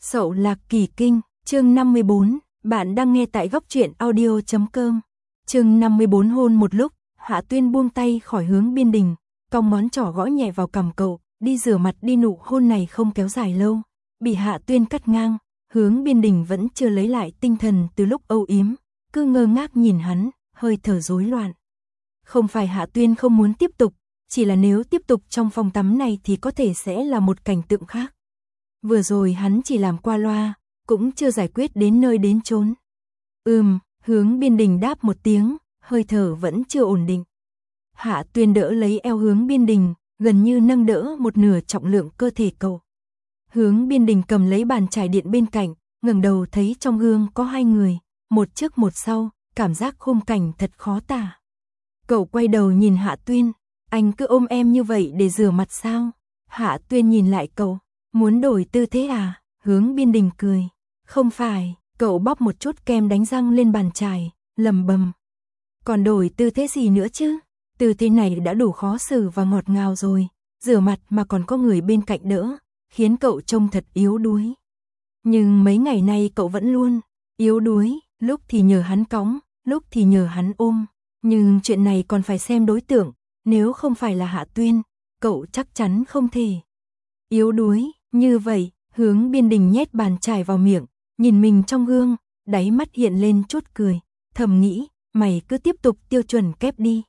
Sậu Lạc Kỳ Kinh, chương 54, bạn đang nghe tại góc truyện audio.com. Chương 54 hôn một lúc, Hạ Tuyên buông tay khỏi Hướng Biên Đình, cong ngón trỏ gõ nhẹ vào cằm cậu, đi rửa mặt đi. Nụ hôn này không kéo dài lâu, bị Hạ Tuyên cắt ngang. Hướng Biên Đình vẫn chưa lấy lại tinh thần từ lúc âu yếm, cứ ngơ ngác nhìn hắn, hơi thở rối loạn. Không phải Hạ Tuyên không muốn tiếp tục, chỉ là nếu tiếp tục trong phòng tắm này thì có thể sẽ là một cảnh tượng khác. Vừa rồi hắn chỉ làm qua loa, cũng chưa giải quyết đến nơi đến chốn. Hướng Biên Đình đáp một tiếng, hơi thở vẫn chưa ổn định. Hạ Tuyên đỡ lấy eo Hướng Biên Đình, gần như nâng đỡ một nửa trọng lượng cơ thể cậu. Hướng Biên Đình cầm lấy bàn chải điện bên cạnh, ngẩng đầu thấy trong gương có hai người, một trước một sau, cảm giác khung cảnh thật khó tả. Cậu quay đầu nhìn Hạ Tuyên, anh cứ ôm em như vậy để rửa mặt sao? Hạ Tuyên nhìn lại cậu, muốn đổi tư thế à? Hướng Biên Đình cười, không phải. Cậu bóp một chút kem đánh răng lên bàn chải, lẩm bẩm, còn đổi tư thế gì nữa chứ? Tư thế này đã đủ khó xử và ngọt ngào rồi, rửa mặt mà còn có người bên cạnh đỡ, khiến cậu trông thật yếu đuối. Nhưng mấy ngày nay cậu vẫn luôn yếu đuối, lúc thì nhờ hắn cõng, lúc thì nhờ hắn ôm. Nhưng chuyện này còn phải xem đối tượng, nếu không phải là Hạ Tuyên, cậu chắc chắn không thể yếu đuối như vậy. Hướng Biên Đình nhét bàn chải vào miệng, nhìn mình trong gương, đáy mắt hiện lên chút cười, thầm nghĩ, mày cứ tiếp tục tiêu chuẩn kép đi.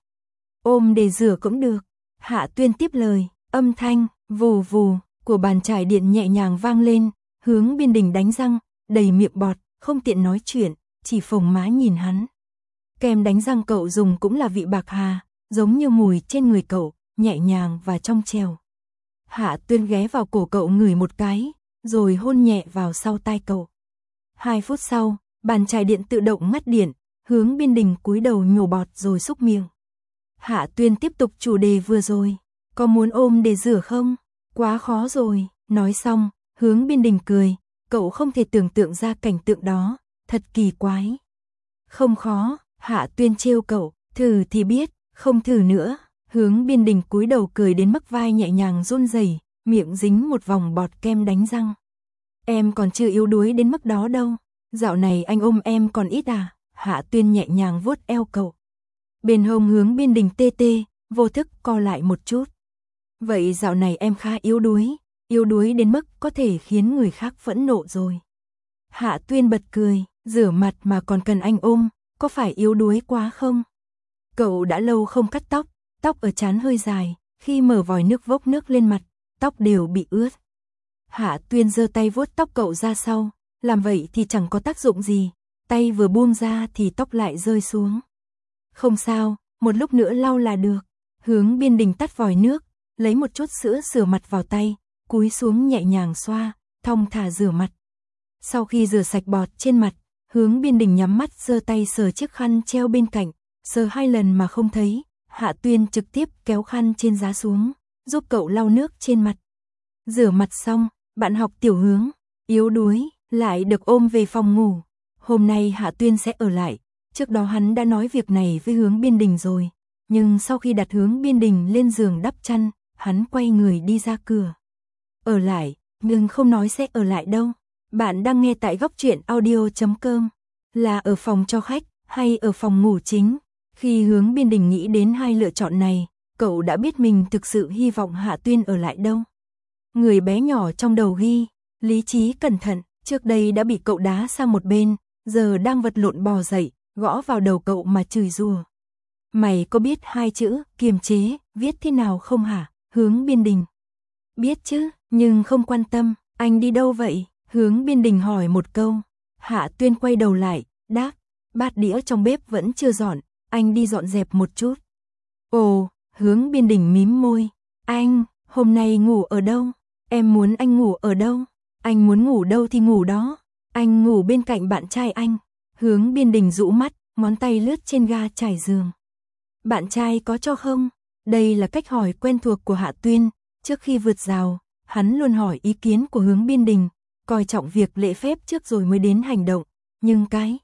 Ôm để rửa cũng được. Hạ Tuyên tiếp lời, âm thanh vù vù của bàn chải điện nhẹ nhàng vang lên. Hướng Biên Đình đánh răng, đầy miệng bọt, không tiện nói chuyện, chỉ phồng má nhìn hắn. Kem đánh răng cậu dùng cũng là vị bạc hà, giống như mùi trên người cậu, nhẹ nhàng và trong trẻo. Hạ Tuyên ghé vào cổ cậu ngửi một cái, rồi hôn nhẹ vào sau tai cậu. 2 phút sau, bàn chải điện tự động ngắt điện, Hướng Biên Đình cúi đầu nhổ bọt rồi xúc miệng. Hạ Tuyên tiếp tục chủ đề vừa rồi, có muốn ôm để rửa không? Quá khó rồi. Nói xong, Hướng Biên Đình cười, cậu không thể tưởng tượng ra cảnh tượng đó, thật kỳ quái. Không khó. Hạ Tuyên trêu cậu, thử thì biết, không thử nữa. Hướng Biên Đình cúi đầu cười đến mức vai nhẹ nhàng run rẩy, miệng dính một vòng bọt kem đánh răng. Em còn chưa yếu đuối đến mức đó đâu. Dạo này anh ôm em còn ít à? Hạ Tuyên nhẹ nhàng vuốt eo cậu. Bên hông Hướng Biên Đình tê tê, vô thức co lại một chút. Vậy dạo này em khá yếu đuối đến mức có thể khiến người khác phẫn nộ rồi. Hạ Tuyên bật cười, rửa mặt mà còn cần anh ôm, có phải yếu đuối quá không? Cậu đã lâu không cắt tóc, tóc ở trán hơi dài, khi mở vòi nước vốc nước lên mặt, tóc đều bị ướt. Hạ Tuyên giơ tay vuốt tóc cậu ra sau, làm vậy thì chẳng có tác dụng gì, tay vừa buông ra thì tóc lại rơi xuống. Không sao, một lúc nữa lau là được. Hướng Biên Đình tắt vòi nước, lấy một chút sữa rửa mặt vào tay, cúi xuống nhẹ nhàng xoa, thong thả rửa mặt. Sau khi rửa sạch bọt trên mặt, Hướng Biên Đình nhắm mắt giơ tay sờ chiếc khăn treo bên cạnh, sờ 2 lần mà không thấy. Hạ Tuyên trực tiếp kéo khăn trên giá xuống, giúp cậu lau nước trên mặt. Rửa mặt xong, bạn học Tiểu Hướng, yếu đuối, lại được ôm về phòng ngủ. Hôm nay Hạ Tuyên sẽ ở lại, trước đó hắn đã nói việc này với Hướng Biên Đình rồi. Nhưng sau khi đặt Hướng Biên Đình lên giường đắp chăn, hắn quay người đi ra cửa. Ở lại, nhưng không nói sẽ ở lại đâu. Bạn đang nghe tại góc truyện audio.com. Là ở phòng cho khách, hay ở phòng ngủ chính? Khi Hướng Biên Đình nghĩ đến hai lựa chọn này, cậu đã biết mình thực sự hy vọng Hạ Tuyên ở lại đâu. Người bé nhỏ trong đầu ghi, lý trí cẩn thận, trước đây đã bị cậu đá sang một bên, giờ đang vật lộn bò dậy, gõ vào đầu cậu mà chửi rủa. Mày có biết 2 chữ kiềm chế viết thế nào không hả? Hướng Biên Đình. Biết chứ, nhưng không quan tâm. Anh đi đâu vậy? Hướng Biên Đình hỏi một câu. Hạ Tuyên quay đầu lại, đáp, bát đĩa trong bếp vẫn chưa dọn, anh đi dọn dẹp một chút. Ồ, Hướng Biên Đình mím môi. Anh, hôm nay ngủ ở đâu? Em muốn anh ngủ ở đâu? Anh muốn ngủ đâu thì ngủ đó. Anh ngủ bên cạnh bạn trai anh. Hướng Biên Đình rũ mắt, ngón tay lướt trên ga trải giường. Bạn trai có cho không? Đây là cách hỏi quen thuộc của Hạ Tuyên. Trước khi vượt rào, hắn luôn hỏi ý kiến của Hướng Biên Đình, coi trọng việc lễ phép trước rồi mới đến hành động. Nhưng cái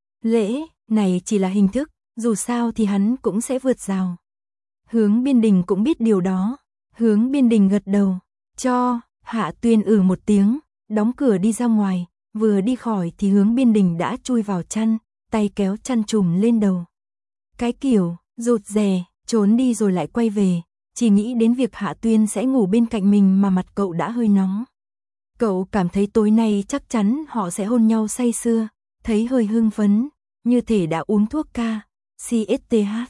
lễ này chỉ là hình thức, dù sao thì hắn cũng sẽ vượt rào. Hướng Biên Đình cũng biết điều đó. Hướng Biên Đình gật đầu, cho. Hạ Tuyên một tiếng, đóng cửa đi ra ngoài, vừa đi khỏi thì Hướng Biên Đình đã chui vào chăn, tay kéo chăn trùm lên đầu. Cái kiểu, rụt rè, trốn đi rồi lại quay về, chỉ nghĩ đến việc Hạ Tuyên sẽ ngủ bên cạnh mình mà mặt cậu đã hơi nóng. Cậu cảm thấy tối nay chắc chắn họ sẽ hôn nhau say sưa, thấy hơi hưng phấn, như thể đã uống thuốc ca, CSTH.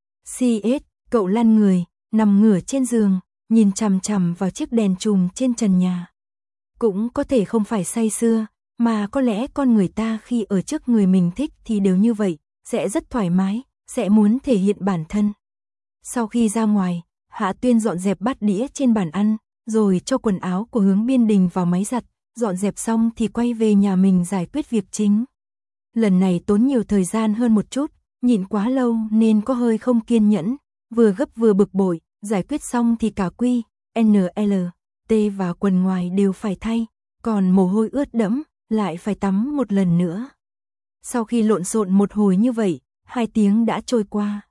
CS, cậu lăn người, nằm ngửa trên giường, nhìn chằm chằm vào chiếc đèn chùm trên trần nhà. Cũng có thể không phải say sưa, mà có lẽ con người ta khi ở trước người mình thích thì đều như vậy, sẽ rất thoải mái, sẽ muốn thể hiện bản thân. Sau khi ra ngoài, Hạ Tuyên dọn dẹp bát đĩa trên bàn ăn, rồi cho quần áo của Hướng Biên Đình vào máy giặt, dọn dẹp xong thì quay về nhà mình giải quyết việc chính. Lần này tốn nhiều thời gian hơn một chút, nhịn quá lâu nên có hơi không kiên nhẫn, vừa gấp vừa bực bội, giải quyết xong thì cả quy, NL, T và quần ngoài đều phải thay, còn mồ hôi ướt đẫm, lại phải tắm một lần nữa. Sau khi lộn xộn một hồi như vậy, 2 tiếng đã trôi qua.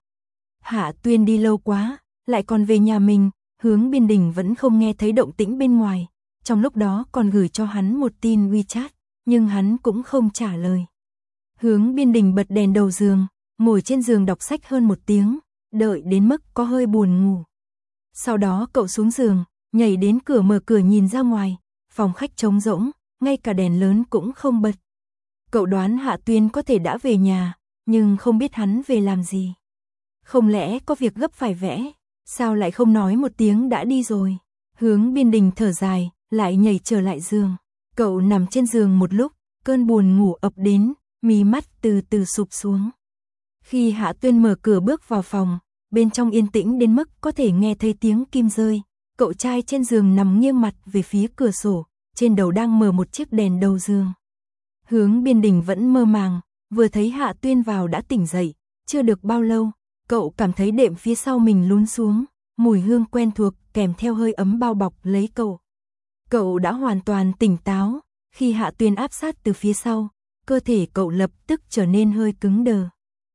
Hạ Tuyên đi lâu quá, lại còn về nhà mình, Hướng Biên Đình vẫn không nghe thấy động tĩnh bên ngoài, trong lúc đó còn gửi cho hắn một tin WeChat, nhưng hắn cũng không trả lời. Hướng Biên Đình bật đèn đầu giường, ngồi trên giường đọc sách hơn 1 tiếng, đợi đến mức có hơi buồn ngủ. Sau đó cậu xuống giường, nhảy đến cửa mở cửa nhìn ra ngoài, phòng khách trống rỗng, ngay cả đèn lớn cũng không bật. Cậu đoán Hạ Tuyên có thể đã về nhà, nhưng không biết hắn về làm gì. Không lẽ có việc gấp phải vẽ, sao lại không nói một tiếng đã đi rồi. Hướng Biên Đình thở dài, lại nhảy trở lại giường. Cậu nằm trên giường một lúc, cơn buồn ngủ ập đến, mí mắt từ từ sụp xuống. Khi Hạ Tuyên mở cửa bước vào phòng, bên trong yên tĩnh đến mức có thể nghe thấy tiếng kim rơi. Cậu trai trên giường nằm nghiêng mặt về phía cửa sổ, trên đầu đang mở một chiếc đèn đầu giường. Hướng Biên Đình vẫn mơ màng, vừa thấy Hạ Tuyên vào đã tỉnh dậy, chưa được bao lâu, cậu cảm thấy đệm phía sau mình lún xuống, mùi hương quen thuộc kèm theo hơi ấm bao bọc lấy cậu. Cậu đã hoàn toàn tỉnh táo, khi Hạ Tuyên áp sát từ phía sau, cơ thể cậu lập tức trở nên hơi cứng đờ.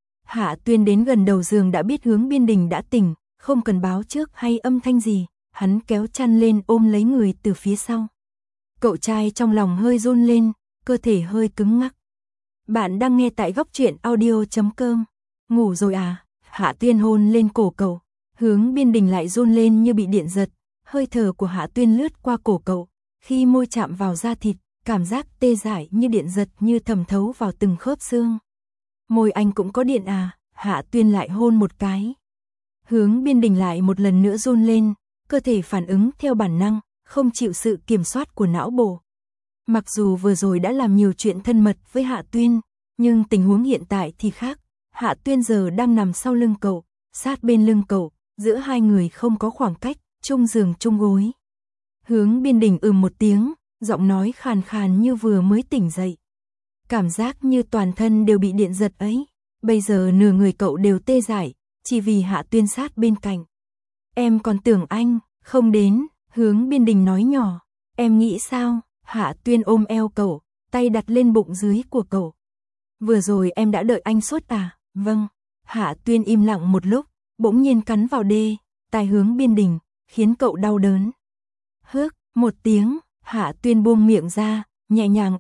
Hạ Tuyên đến gần đầu giường đã biết Hướng Biên Đình đã tỉnh, không cần báo trước hay âm thanh gì, hắn kéo chăn lên ôm lấy người từ phía sau. Cậu trai trong lòng hơi run lên, cơ thể hơi cứng ngắc. Bạn đang nghe tại góc truyện audio.com. Ngủ rồi à? Hạ Tuyên hôn lên cổ cậu. Hướng Biên Đình lại run lên như bị điện giật. Hơi thở của Hạ Tuyên lướt qua cổ cậu. Khi môi chạm vào da thịt, cảm giác tê dại như điện giật như thẩm thấu vào từng khớp xương. Môi anh cũng có điện à? Hạ Tuyên lại hôn một cái. Hướng Biên Đình lại một lần nữa run lên, cơ thể phản ứng theo bản năng, không chịu sự kiểm soát của não bộ. Mặc dù vừa rồi đã làm nhiều chuyện thân mật với Hạ Tuyên, nhưng tình huống hiện tại thì khác. Hạ Tuyên giờ đang nằm sau lưng cậu, sát bên lưng cậu, giữa hai người không có khoảng cách, chung giường chung gối. Hướng Biên Đình một tiếng, giọng nói khàn khàn như vừa mới tỉnh dậy. Cảm giác như toàn thân đều bị điện giật ấy. Bây giờ nửa người cậu đều tê dại, chỉ vì Hạ Tuyên sát bên cạnh. Em còn tưởng anh không đến, Hướng Biên Đình nói nhỏ. Em nghĩ sao? Hạ Tuyên ôm eo cậu, tay đặt lên bụng dưới của cậu. Vừa rồi em đã đợi anh suốt à? Vâng. Hạ Tuyên im lặng một lúc, bỗng nhiên cắn vào đê, tai Hướng Biên Đình, khiến cậu đau đớn. Hức, một tiếng, Hạ Tuyên buông miệng ra, nhẹ nhàng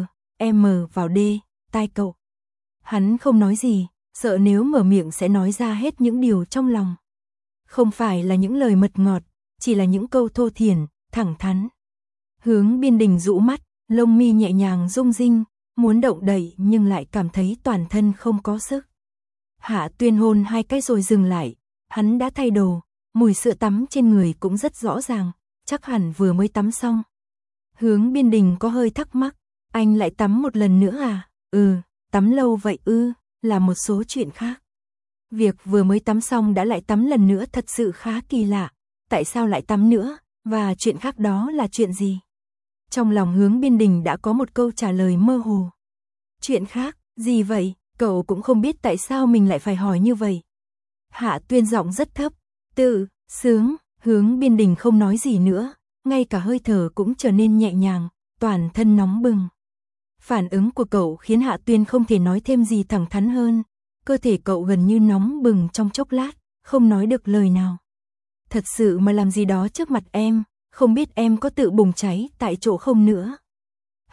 M vào đê, tai cậu. Hắn không nói gì, sợ nếu mở miệng sẽ nói ra hết những điều trong lòng. Không phải là những lời mật ngọt, chỉ là những câu thô thiển, thẳng thắn. Hướng Biên Đình rũ mắt, lông mi nhẹ nhàng rung rinh, muốn động đậy nhưng lại cảm thấy toàn thân không có sức. Hạ Tuyên hôn 2 cái rồi dừng lại, hắn đã thay đồ, mùi sữa tắm trên người cũng rất rõ ràng, chắc hẳn vừa mới tắm xong. Hướng Biên Đình có hơi thắc mắc, anh lại tắm một lần nữa à? Tắm lâu vậy là một số chuyện khác. Việc vừa mới tắm xong đã lại tắm lần nữa thật sự khá kỳ lạ, tại sao lại tắm nữa, và chuyện khác đó là chuyện gì? Trong lòng Hướng Biên Đình đã có một câu trả lời mơ hồ. Chuyện khác, gì vậy? Cậu cũng không biết tại sao mình lại phải hỏi như vậy. Hạ Tuyên giọng rất thấp, tự, sướng, Hướng Biên Đình không nói gì nữa, ngay cả hơi thở cũng trở nên nhẹ nhàng, toàn thân nóng bừng. Phản ứng của cậu khiến Hạ Tuyên không thể nói thêm gì thẳng thắn hơn, cơ thể cậu gần như nóng bừng trong chốc lát, không nói được lời nào. Thật sự mà làm gì đó trước mặt em, không biết em có tự bùng cháy tại chỗ không nữa.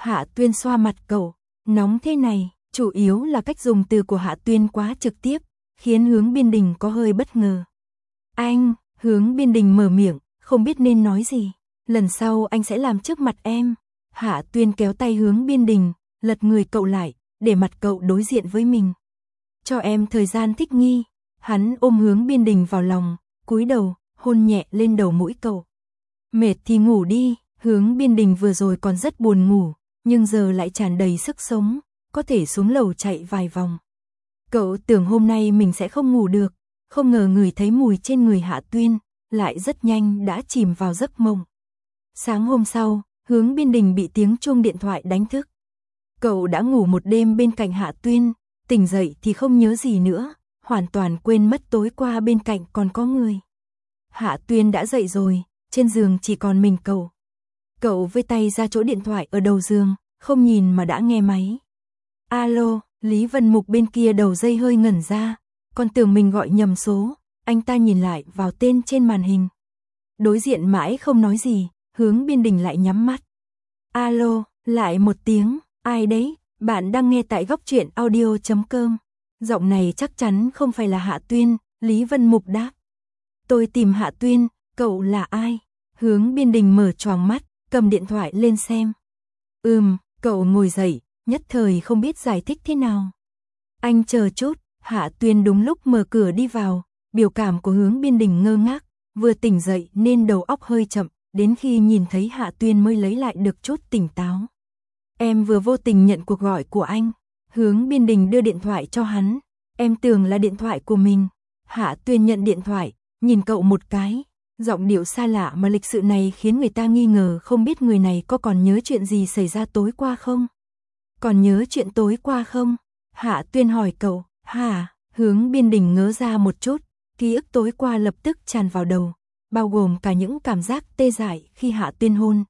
Hạ Tuyên xoa mặt cậu, nóng thế này, chủ yếu là cách dùng từ của Hạ Tuyên quá trực tiếp, khiến Hướng Biên Đình có hơi bất ngờ. Anh, Hướng Biên Đình mở miệng, không biết nên nói gì. Lần sau anh sẽ làm trước mặt em. Hạ Tuyên kéo tay Hướng Biên Đình, lật người cậu lại, để mặt cậu đối diện với mình. Cho em thời gian thích nghi. Hắn ôm Hướng Biên Đình vào lòng, cúi đầu, hôn nhẹ lên đầu mũi cậu. Mệt thì ngủ đi. Hướng Biên Đình vừa rồi còn rất buồn ngủ, nhưng giờ lại tràn đầy sức sống, có thể xuống lầu chạy vài vòng. Cậu tưởng hôm nay mình sẽ không ngủ được, không ngờ ngửi thấy mùi trên người Hạ Tuyên, lại rất nhanh đã chìm vào giấc mộng. Sáng hôm sau, Hướng Biên Đình bị tiếng chuông điện thoại đánh thức. Cậu đã ngủ một đêm bên cạnh Hạ Tuyên, tỉnh dậy thì không nhớ gì nữa, hoàn toàn quên mất tối qua bên cạnh còn có người. Hạ Tuyên đã dậy rồi, trên giường chỉ còn mình cậu. Cậu vươn tay ra chỗ điện thoại ở đầu giường, không nhìn mà đã nghe máy. Alo, Lý Vân Mục bên kia đầu dây hơi ngẩn ra, còn tưởng mình gọi nhầm số, anh ta nhìn lại vào tên trên màn hình. Đối diện mãi không nói gì, Hướng Biên Đình lại nhắm mắt. Alo, lại một tiếng, ai đấy, bạn đang nghe tại góc truyện audio.com. Giọng này chắc chắn không phải là Hạ Tuyên, Lý Vân Mục đáp. Tôi tìm Hạ Tuyên, cậu là ai? Hướng Biên Đình mở choàng mắt, cầm điện thoại lên xem. Cậu ngồi dậy, nhất thời không biết giải thích thế nào. Anh chờ chút, Hạ Tuyên đúng lúc mở cửa đi vào, biểu cảm của Hướng Biên Đình ngơ ngác, vừa tỉnh dậy nên đầu óc hơi chậm, đến khi nhìn thấy Hạ Tuyên mới lấy lại được chút tỉnh táo. Em vừa vô tình nhận cuộc gọi của anh. Hướng Biên Đình đưa điện thoại cho hắn, em tưởng là điện thoại của mình. Hạ Tuyên nhận điện thoại, nhìn cậu một cái, giọng điệu xa lạ mà lịch sự này khiến người ta nghi ngờ không biết người này có còn nhớ chuyện gì xảy ra tối qua không. Còn nhớ chuyện tối qua không? Hạ Tuyên hỏi cậu. Hả? Hướng Biên Đình ngớ ra một chút, ký ức tối qua lập tức tràn vào đầu, bao gồm cả những cảm giác tê dại khi Hạ Tuyên hôn,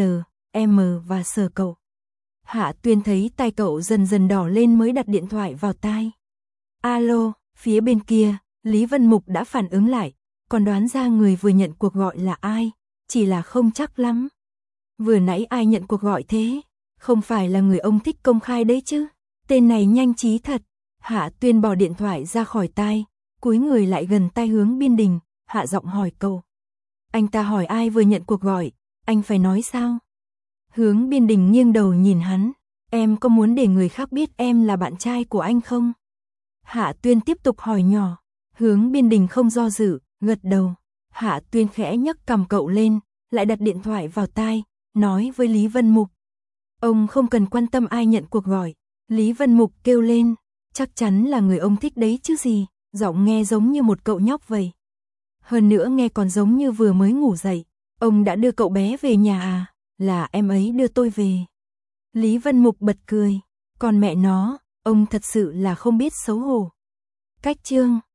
M và sờ cậu. Hạ Tuyên thấy tai cậu dần dần đỏ lên mới đặt điện thoại vào tai. Alo, phía bên kia, Lý Vân Mục đã phản ứng lại, còn đoán ra người vừa nhận cuộc gọi là ai, chỉ là không chắc lắm. Vừa nãy ai nhận cuộc gọi thế? Không phải là người ông thích công khai đấy chứ? Tên này nhanh trí thật. Hạ Tuyên bỏ điện thoại ra khỏi tai, cúi người lại gần tai Hướng Biên Đình, hạ giọng hỏi cậu. Anh ta hỏi ai vừa nhận cuộc gọi, anh phải nói sao? Hướng Biên Đình nghiêng đầu nhìn hắn, em có muốn để người khác biết em là bạn trai của anh không? Hạ Tuyên tiếp tục hỏi nhỏ, Hướng Biên Đình không do dự, gật đầu. Hạ Tuyên khẽ nhấc cầm cậu lên, lại đặt điện thoại vào tai, nói với Lý Vân Mục. Ông không cần quan tâm ai nhận cuộc gọi. Lý Vân Mục kêu lên, chắc chắn là người ông thích đấy chứ gì, giọng nghe giống như một cậu nhóc vậy. Hơn nữa nghe còn giống như vừa mới ngủ dậy. Ông đã đưa cậu bé về nhà à? Là em ấy đưa tôi về. Lý Vân Mục bật cười, còn mẹ nó, ông thật sự là không biết xấu hổ. Cách chương